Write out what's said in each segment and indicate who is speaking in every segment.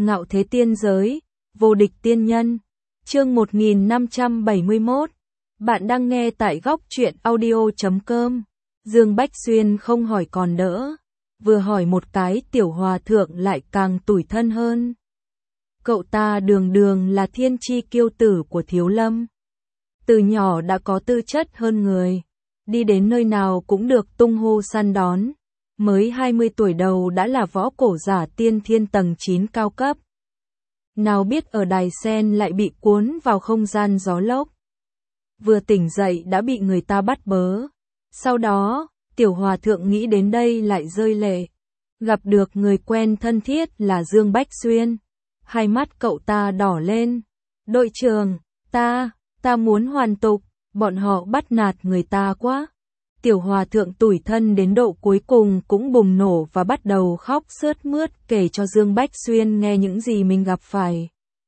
Speaker 1: Ngạo thế tiên giới, vô địch tiên nhân. Chương 1571. Bạn đang nghe tại góc truyện audio.com. Dương Bách Xuyên không hỏi còn đỡ, vừa hỏi một cái Tiểu Hòa Thượng lại càng tủi thân hơn. Cậu ta đường đường là thiên chi kiêu tử của Thiếu Lâm. Từ nhỏ đã có tư chất hơn người, đi đến nơi nào cũng được tung hô săn đón. Mới 20 tuổi đầu đã là võ cổ giả tiên thiên tầng 9 cao cấp. Nào biết ở Đài Sen lại bị cuốn vào không gian gió lốc. Vừa tỉnh dậy đã bị người ta bắt bớ. Sau đó, Tiểu Hòa Thượng nghĩ đến đây lại rơi lệ. Gặp được người quen thân thiết là Dương Bách Xuyên. Hai mắt cậu ta đỏ lên. Đội trưởng, ta muốn hoàn tục, bọn họ bắt nạt người ta quá. Tiểu Hòa Thượng tủi thân đến độ cuối cùng cũng bùng nổ và bắt đầu khóc sướt mướt kể cho Dương Bách Xuyên nghe những gì mình gặp phải.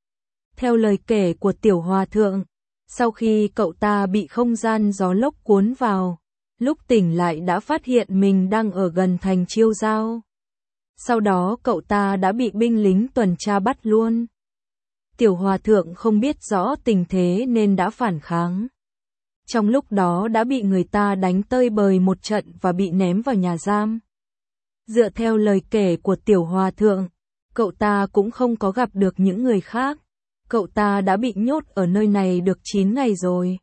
Speaker 1: Theo lời kể của Tiểu Hòa Thượng, sau khi cậu ta bị không gian gió lốc cuốn vào, lúc tỉnh lại đã phát hiện mình đang ở gần thành Chiêu Giao. Sau đó cậu ta đã bị binh lính tuần tra bắt luôn. Tiểu Hòa Thượng không biết rõ tình thế nên đã phản kháng. Trong lúc đó đã bị người ta đánh tơi bời một trận và bị ném vào nhà giam. Dựa theo lời kể của Tiểu Hòa Thượng, cậu ta cũng không có gặp được những người khác. Cậu ta đã bị nhốt ở nơi này được 9 ngày rồi.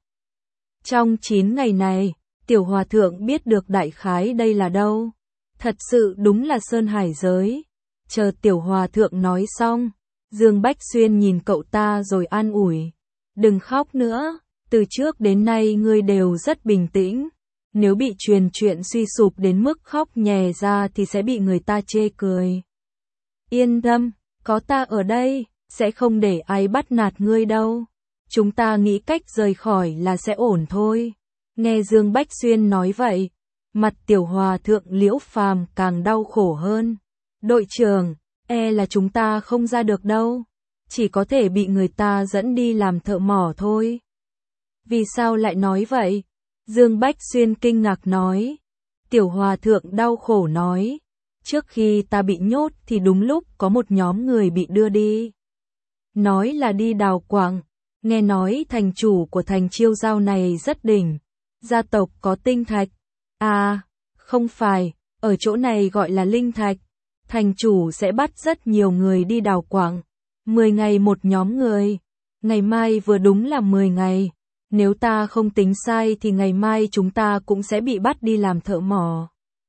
Speaker 1: Trong 9 ngày này, Tiểu Hòa Thượng biết được đại khái đây là đâu. Thật sự đúng là Sơn Hải giới. Chờ Tiểu Hòa Thượng nói xong, Dương Bách Xuyên nhìn cậu ta rồi an ủi. Đừng khóc nữa, từ trước đến nay ngươi đều rất bình tĩnh. Nếu bị truyền chuyện suy sụp đến mức khóc nhè ra thì sẽ bị người ta chê cười. Yên tâm, có ta ở đây, sẽ không để ai bắt nạt ngươi đâu. Chúng ta nghĩ cách rời khỏi là sẽ ổn thôi. Nghe Dương Bách Xuyên nói vậy, mặt Tiểu Hòa Thượng Liễu Phàm càng đau khổ hơn. Đội trưởng, là chúng ta không ra được đâu. Chỉ có thể bị người ta dẫn đi làm thợ mỏ thôi. Vì sao lại nói vậy? Dương Bách Xuyên kinh ngạc nói. Tiểu Hòa Thượng đau khổ nói. Trước khi ta bị nhốt thì đúng lúc có một nhóm người bị đưa đi. Nói là đi đào quặng. Nghe nói thành chủ của thành Chiêu Giao này rất đỉnh. Gia tộc có tinh thạch. À, không phải, ở chỗ này gọi là linh thạch. Thành chủ sẽ bắt rất nhiều người đi đào quặng. 10 ngày một nhóm người. Ngày mai vừa đúng là 10 ngày. Nếu ta không tính sai thì ngày mai chúng ta cũng sẽ bị bắt đi làm thợ mỏ.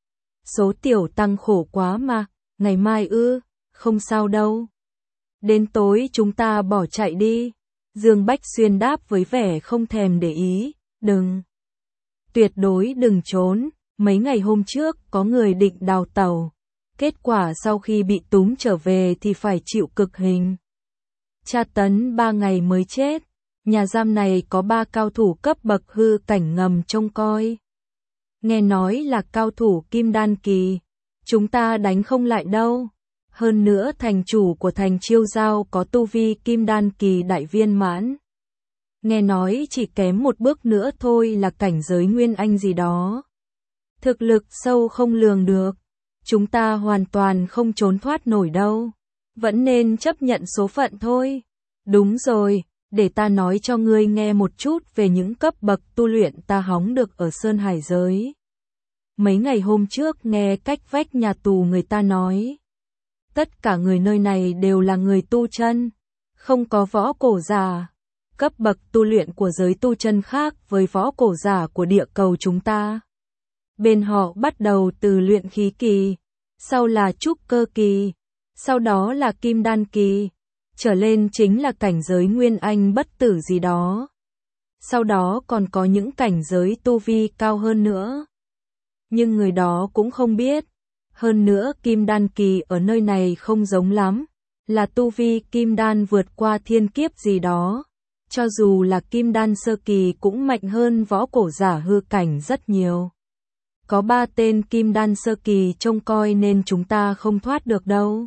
Speaker 1: Số tiểu tăng khổ quá mà, ngày mai không sao đâu. Đến tối chúng ta bỏ chạy đi. Dương Bách Xuyên đáp với vẻ không thèm để ý, đừng. Tuyệt đối đừng trốn, mấy ngày hôm trước có người định đào tàu. Kết quả sau khi bị túm trở về thì phải chịu cực hình. Tra tấn 3 ngày mới chết. Nhà giam này có 3 cao thủ cấp bậc hư cảnh ngầm trông coi. Nghe nói là cao thủ kim đan kỳ. Chúng ta đánh không lại đâu. Hơn nữa thành chủ của thành Chiêu Giao có tu vi kim đan kỳ đại viên mãn. Nghe nói chỉ kém một bước nữa thôi là cảnh giới nguyên anh gì đó. Thực lực sâu không lường được. Chúng ta hoàn toàn không trốn thoát nổi đâu. Vẫn nên chấp nhận số phận thôi. Đúng rồi. Để ta nói cho ngươi nghe một chút về những cấp bậc tu luyện ta hóng được ở Sơn Hải giới. Mấy ngày hôm trước nghe cách vách nhà tù người ta nói. Tất cả người nơi này đều là người tu chân. Không có võ cổ giả. Cấp bậc tu luyện của giới tu chân khác với võ cổ giả của địa cầu chúng ta. Bên họ bắt đầu từ luyện khí kỳ. Sau là trúc cơ kỳ. Sau đó là kim đan kỳ. Trở lên chính là cảnh giới nguyên anh bất tử gì đó. Sau đó còn có những cảnh giới tu vi cao hơn nữa. Nhưng người đó cũng không biết. Hơn nữa kim đan kỳ ở nơi này không giống lắm. Là tu vi kim đan vượt qua thiên kiếp gì đó. Cho dù là kim đan sơ kỳ cũng mạnh hơn võ cổ giả hư cảnh rất nhiều. Có 3 tên kim đan sơ kỳ trông coi nên chúng ta không thoát được đâu.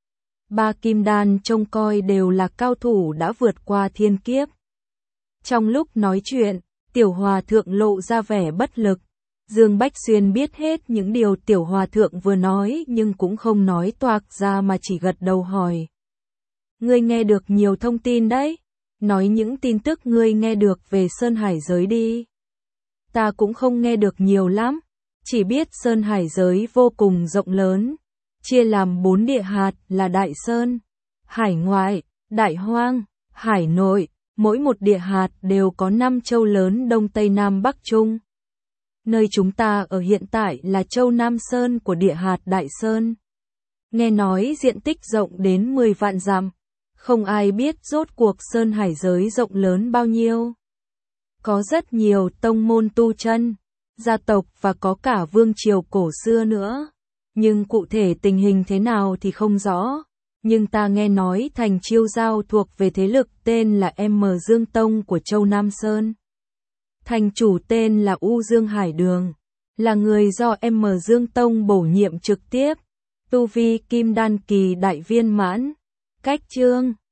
Speaker 1: 3 kim đan trông coi đều là cao thủ đã vượt qua thiên kiếp. Trong lúc nói chuyện, Tiểu Hòa Thượng lộ ra vẻ bất lực. Dương Bách Xuyên biết hết những điều Tiểu Hòa Thượng vừa nói nhưng cũng không nói toạc ra mà chỉ gật đầu hỏi. Ngươi nghe được nhiều thông tin đấy. Nói những tin tức ngươi nghe được về Sơn Hải giới đi. Ta cũng không nghe được nhiều lắm. Chỉ biết Sơn Hải giới vô cùng rộng lớn. Chia làm 4 địa hạt là Đại Sơn, Hải Ngoại, Đại Hoang, Hải Nội. Mỗi một địa hạt đều có 5 châu lớn Đông Tây Nam Bắc Trung. Nơi chúng ta ở hiện tại là châu Nam Sơn của địa hạt Đại Sơn. Nghe nói diện tích rộng đến 10 vạn dặm. Không ai biết rốt cuộc Sơn Hải giới rộng lớn bao nhiêu. Có rất nhiều tông môn tu chân, gia tộc và có cả vương triều cổ xưa nữa. Nhưng cụ thể tình hình thế nào thì không rõ. Nhưng ta nghe nói thành Chiêu Giao thuộc về thế lực tên là M Dương Tông của châu Nam Sơn. Thành chủ tên là U Dương Hải Đường, là người do M Dương Tông bổ nhiệm trực tiếp. Tu vi Kim Đan kỳ đại viên mãn. Cách chương